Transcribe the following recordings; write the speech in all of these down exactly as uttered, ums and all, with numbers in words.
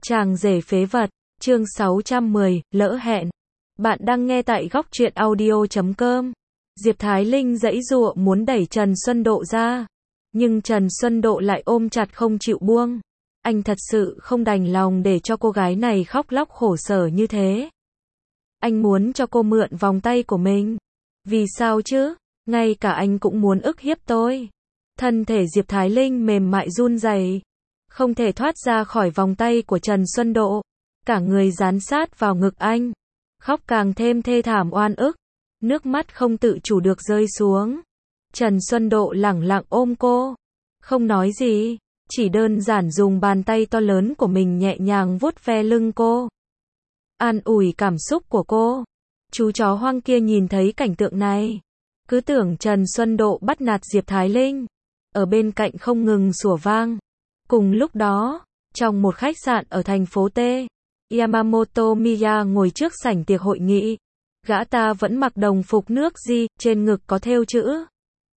Chàng rể phế vật, chương sáu trăm mười, lỡ hẹn. Bạn đang nghe tại góc truyện audio chấm com. Diệp Thái Linh giãy giụa muốn đẩy Trần Xuân Độ ra, nhưng Trần Xuân Độ lại ôm chặt không chịu buông. Anh thật sự không đành lòng để cho cô gái này khóc lóc khổ sở như thế. Anh muốn cho cô mượn vòng tay của mình. Vì sao chứ? Ngay cả anh cũng muốn ức hiếp tôi. Thân thể Diệp Thái Linh mềm mại run rẩy, không thể thoát ra khỏi vòng tay của Trần Xuân Độ, cả người dán sát vào ngực anh, khóc càng thêm thê thảm oan ức, nước mắt không tự chủ được rơi xuống. Trần Xuân Độ lẳng lặng ôm cô, không nói gì, chỉ đơn giản dùng bàn tay to lớn của mình nhẹ nhàng vuốt ve lưng cô, an ủi cảm xúc của cô. Chú chó hoang kia nhìn thấy cảnh tượng này, cứ tưởng Trần Xuân Độ bắt nạt Diệp Thái Linh, ở bên cạnh không ngừng sủa vang. Cùng lúc đó, trong một khách sạn ở thành phố T, Yamamoto Miya ngồi trước sảnh tiệc hội nghị. Gã ta vẫn mặc đồng phục nước Di, trên ngực có thêu chữ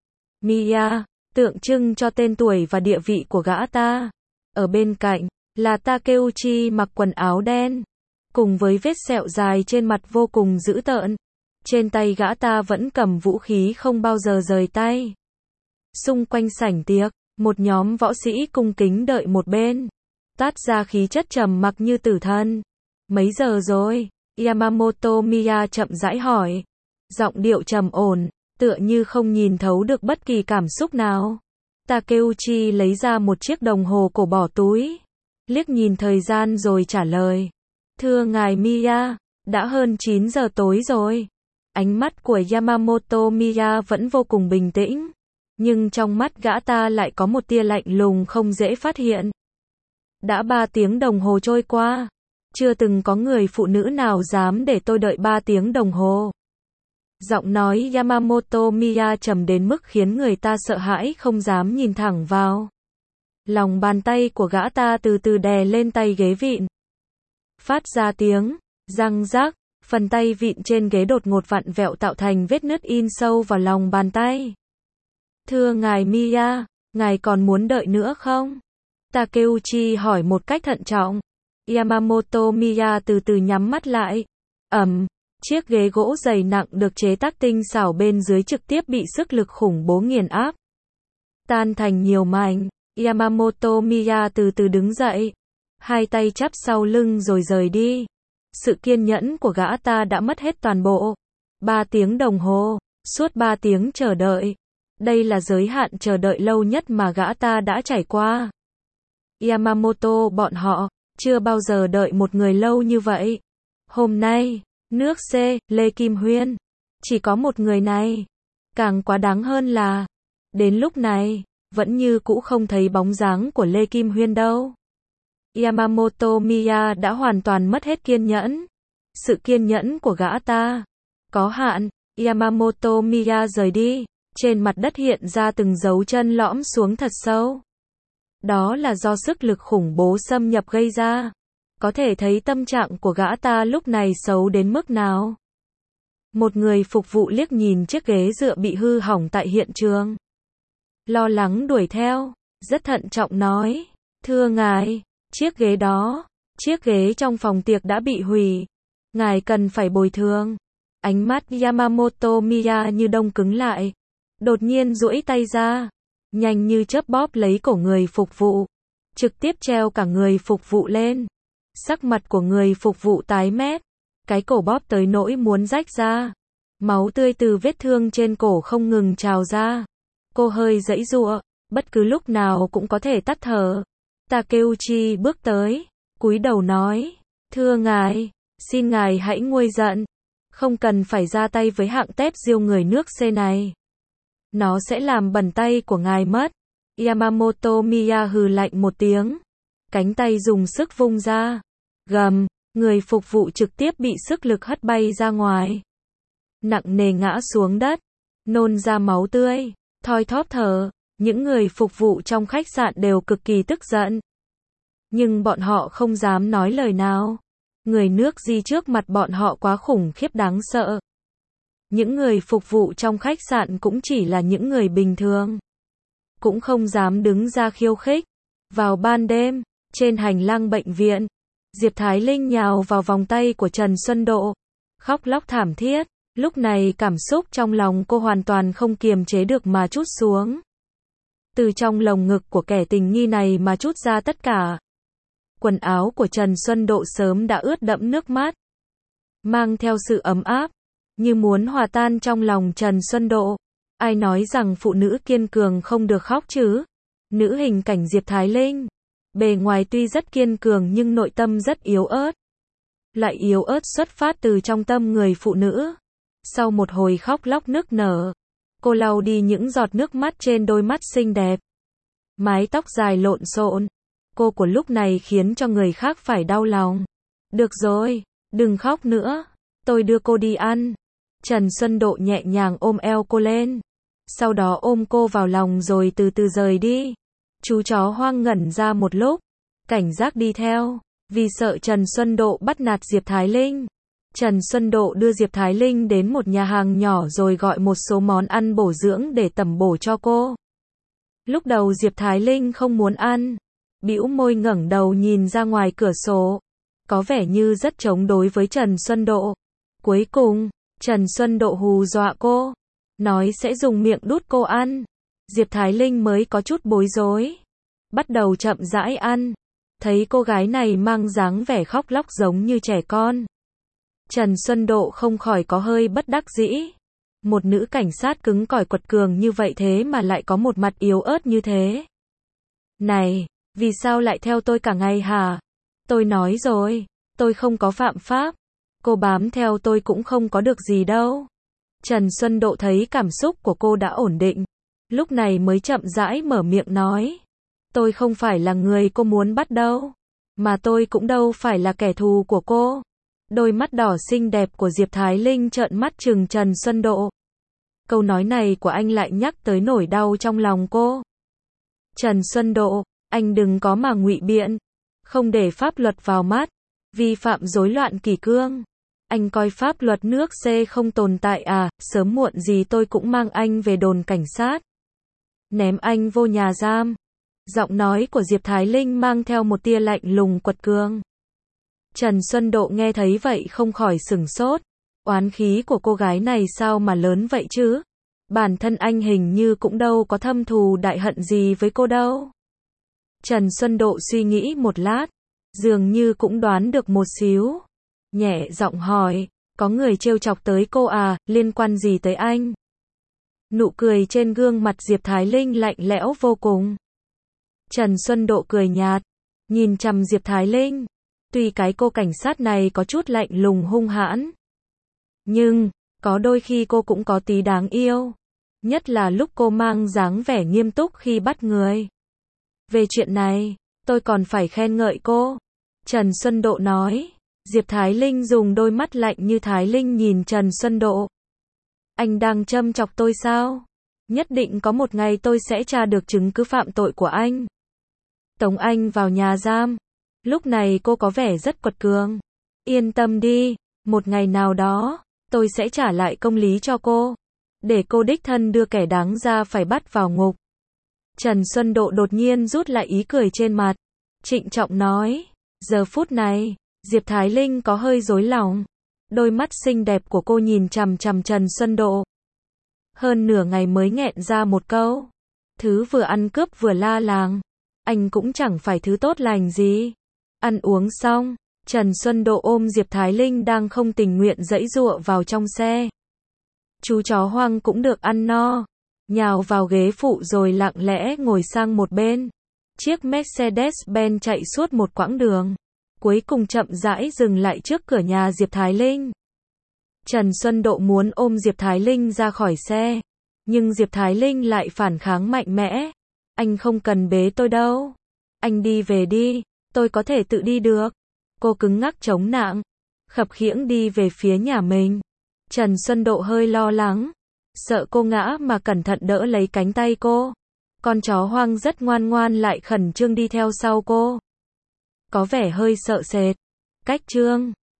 Miya, tượng trưng cho tên tuổi và địa vị của gã ta. Ở bên cạnh, là Takeuchi mặc quần áo đen, cùng với vết sẹo dài trên mặt vô cùng dữ tợn. Trên tay gã ta vẫn cầm vũ khí không bao giờ rời tay. Xung quanh sảnh tiệc, một nhóm võ sĩ cung kính đợi một bên, toát ra khí chất trầm mặc như tử thần. Mấy giờ rồi? Yamamoto Miya chậm rãi hỏi, giọng điệu trầm ổn, tựa như không nhìn thấu được bất kỳ cảm xúc nào. Takeuchi lấy ra một chiếc đồng hồ cổ bỏ túi, liếc nhìn thời gian rồi trả lời, thưa ngài Miya, đã hơn chín giờ tối rồi. Ánh mắt của Yamamoto Miya vẫn vô cùng bình tĩnh, nhưng trong mắt gã ta lại có một tia lạnh lùng không dễ phát hiện. Đã ba tiếng đồng hồ trôi qua, chưa từng có người phụ nữ nào dám để tôi đợi ba tiếng đồng hồ. Giọng nói Yamamoto Miya trầm đến mức khiến người ta sợ hãi không dám nhìn thẳng vào. Lòng bàn tay của gã ta từ từ đè lên tay ghế vịn, phát ra tiếng răng rắc, phần tay vịn trên ghế đột ngột vặn vẹo tạo thành vết nứt in sâu vào lòng bàn tay. Thưa ngài Miya, ngài còn muốn đợi nữa không? Takeuchi hỏi một cách thận trọng. Yamamoto Miya từ từ nhắm mắt lại. Ầm, chiếc ghế gỗ dày nặng được chế tác tinh xảo bên dưới trực tiếp bị sức lực khủng bố nghiền áp, tan thành nhiều mảnh. Yamamoto Miya từ từ đứng dậy, hai tay chắp sau lưng rồi rời đi. Sự kiên nhẫn của gã ta đã mất hết toàn bộ. Ba tiếng đồng hồ, suốt ba tiếng chờ đợi. Đây là giới hạn chờ đợi lâu nhất mà gã ta đã trải qua. Yamamoto bọn họ chưa bao giờ đợi một người lâu như vậy. Hôm nay, nước C, Lê Kim Huyên, chỉ có một người này. Càng quá đáng hơn là, đến lúc này, vẫn như cũ không thấy bóng dáng của Lê Kim Huyên đâu. Yamamoto Miya đã hoàn toàn mất hết kiên nhẫn. Sự kiên nhẫn của gã ta có hạn. Yamamoto Miya rời đi, trên mặt đất hiện ra từng dấu chân lõm xuống thật sâu. Đó là do sức lực khủng bố xâm nhập gây ra. Có thể thấy tâm trạng của gã ta lúc này xấu đến mức nào. Một người phục vụ liếc nhìn chiếc ghế dựa bị hư hỏng tại hiện trường, lo lắng đuổi theo, rất thận trọng nói, thưa ngài, chiếc ghế đó, chiếc ghế trong phòng tiệc đã bị hủy, ngài cần phải bồi thường. Ánh mắt Yamamoto Miya như đông cứng lại, đột nhiên duỗi tay ra, nhanh như chớp bóp lấy cổ người phục vụ, trực tiếp treo cả người phục vụ lên. Sắc mặt của người phục vụ tái mét, cái cổ bóp tới nỗi muốn rách ra, máu tươi từ vết thương trên cổ không ngừng trào ra. Cô hơi giãy giụa, bất cứ lúc nào cũng có thể tắt thở. Takeuchi bước tới, cúi đầu nói, thưa ngài, xin ngài hãy nguôi giận, không cần phải ra tay với hạng tép diêu người nước C này. Nó sẽ làm bẩn tay của ngài mất. Yamamoto Miya hừ lạnh một tiếng, cánh tay dùng sức vung ra, gầm, người phục vụ trực tiếp bị sức lực hất bay ra ngoài, nặng nề ngã xuống đất, nôn ra máu tươi, thoi thóp thở. Những người phục vụ trong khách sạn đều cực kỳ tức giận, nhưng bọn họ không dám nói lời nào. Người nước Di trước mặt bọn họ quá khủng khiếp đáng sợ. Những người phục vụ trong khách sạn cũng chỉ là những người bình thường, cũng không dám đứng ra khiêu khích. Vào ban đêm, trên hành lang bệnh viện, Diệp Thái Linh nhào vào vòng tay của Trần Xuân Độ, khóc lóc thảm thiết. Lúc này cảm xúc trong lòng cô hoàn toàn không kiềm chế được mà trút xuống. Từ trong lồng ngực của kẻ tình nghi này mà trút ra tất cả. Quần áo của Trần Xuân Độ sớm đã ướt đẫm nước mắt, mang theo sự ấm áp, như muốn hòa tan trong lòng Trần Xuân Độ. Ai nói rằng phụ nữ kiên cường không được khóc chứ? Nữ hình cảnh Diệp Thái Linh, bề ngoài tuy rất kiên cường nhưng nội tâm rất yếu ớt. Lại yếu ớt xuất phát từ trong tâm người phụ nữ. Sau một hồi khóc lóc nức nở, cô lau đi những giọt nước mắt trên đôi mắt xinh đẹp. Mái tóc dài lộn xộn, cô của lúc này khiến cho người khác phải đau lòng. Được rồi, đừng khóc nữa, tôi đưa cô đi ăn. Trần Xuân Độ nhẹ nhàng ôm eo cô lên, sau đó ôm cô vào lòng rồi từ từ rời đi. Chú chó Hoang ngẩn ra một lúc, cảnh giác đi theo, vì sợ Trần Xuân Độ bắt nạt Diệp Thái Linh. Trần Xuân Độ đưa Diệp Thái Linh đến một nhà hàng nhỏ rồi gọi một số món ăn bổ dưỡng để tẩm bổ cho cô. Lúc đầu Diệp Thái Linh không muốn ăn, bĩu môi ngẩng đầu nhìn ra ngoài cửa sổ, có vẻ như rất chống đối với Trần Xuân Độ. Cuối cùng, Trần Xuân Độ hù dọa cô, nói sẽ dùng miệng đút cô ăn. Diệp Thái Linh mới có chút bối rối, bắt đầu chậm rãi ăn. Thấy cô gái này mang dáng vẻ khóc lóc giống như trẻ con, Trần Xuân Độ không khỏi có hơi bất đắc dĩ. Một nữ cảnh sát cứng cỏi quật cường như vậy thế mà lại có một mặt yếu ớt như thế. Này, vì sao lại theo tôi cả ngày hả? Tôi nói rồi, tôi không có phạm pháp. Cô bám theo tôi cũng không có được gì đâu. Trần Xuân Độ thấy cảm xúc của cô đã ổn định, lúc này mới chậm rãi mở miệng nói. Tôi không phải là người cô muốn bắt đâu, mà tôi cũng đâu phải là kẻ thù của cô. Đôi mắt đỏ xinh đẹp của Diệp Thái Linh trợn mắt trừng Trần Xuân Độ. Câu nói này của anh lại nhắc tới nỗi đau trong lòng cô. Trần Xuân Độ, anh đừng có mà ngụy biện, không để pháp luật vào mắt, vi phạm rối loạn kỷ cương. Anh coi pháp luật nước C không tồn tại à? Sớm muộn gì tôi cũng mang anh về đồn cảnh sát, ném anh vô nhà giam. Giọng nói của Diệp Thái Linh mang theo một tia lạnh lùng quật cường. Trần Xuân Độ nghe thấy vậy không khỏi sửng sốt. Oán khí của cô gái này sao mà lớn vậy chứ? Bản thân anh hình như cũng đâu có thâm thù đại hận gì với cô đâu. Trần Xuân Độ suy nghĩ một lát, dường như cũng đoán được một xíu. Nhẹ giọng hỏi, có người trêu chọc tới cô à, liên quan gì tới anh? Nụ cười trên gương mặt Diệp Thái Linh lạnh lẽo vô cùng. Trần Xuân Độ cười nhạt, nhìn chằm Diệp Thái Linh. Tuy cái cô cảnh sát này có chút lạnh lùng hung hãn, nhưng, có đôi khi cô cũng có tí đáng yêu. Nhất là lúc cô mang dáng vẻ nghiêm túc khi bắt người. Về chuyện này, tôi còn phải khen ngợi cô. Trần Xuân Độ nói. Diệp Thái Linh dùng đôi mắt lạnh như Thái Linh nhìn Trần Xuân Độ. Anh đang châm chọc tôi sao? Nhất định có một ngày tôi sẽ tra được chứng cứ phạm tội của anh, tống anh vào nhà giam. Lúc này cô có vẻ rất quật cường. Yên tâm đi, một ngày nào đó, tôi sẽ trả lại công lý cho cô, để cô đích thân đưa kẻ đáng ra phải bắt vào ngục. Trần Xuân Độ đột nhiên rút lại ý cười trên mặt, trịnh trọng nói. Giờ phút này, Diệp Thái Linh có hơi rối lòng. Đôi mắt xinh đẹp của cô nhìn chằm chằm Trần Xuân Độ. Hơn nửa ngày mới nghẹn ra một câu. Thứ vừa ăn cướp vừa la làng. Anh cũng chẳng phải thứ tốt lành gì. Ăn uống xong, Trần Xuân Độ ôm Diệp Thái Linh đang không tình nguyện giãy giụa vào trong xe. Chú chó Hoang cũng được ăn no, nhào vào ghế phụ rồi lặng lẽ ngồi sang một bên. Chiếc Mercedes-Benz chạy suốt một quãng đường, cuối cùng chậm rãi dừng lại trước cửa nhà Diệp Thái Linh. Trần Xuân Độ muốn ôm Diệp Thái Linh ra khỏi xe, nhưng Diệp Thái Linh lại phản kháng mạnh mẽ. Anh không cần bế tôi đâu. Anh đi về đi, tôi có thể tự đi được. Cô cứng ngắc chống nạng, khập khiễng đi về phía nhà mình. Trần Xuân Độ hơi lo lắng, sợ cô ngã mà cẩn thận đỡ lấy cánh tay cô. Con chó Hoang rất ngoan ngoan lại khẩn trương đi theo sau cô, có vẻ hơi sợ sệt. Cách chương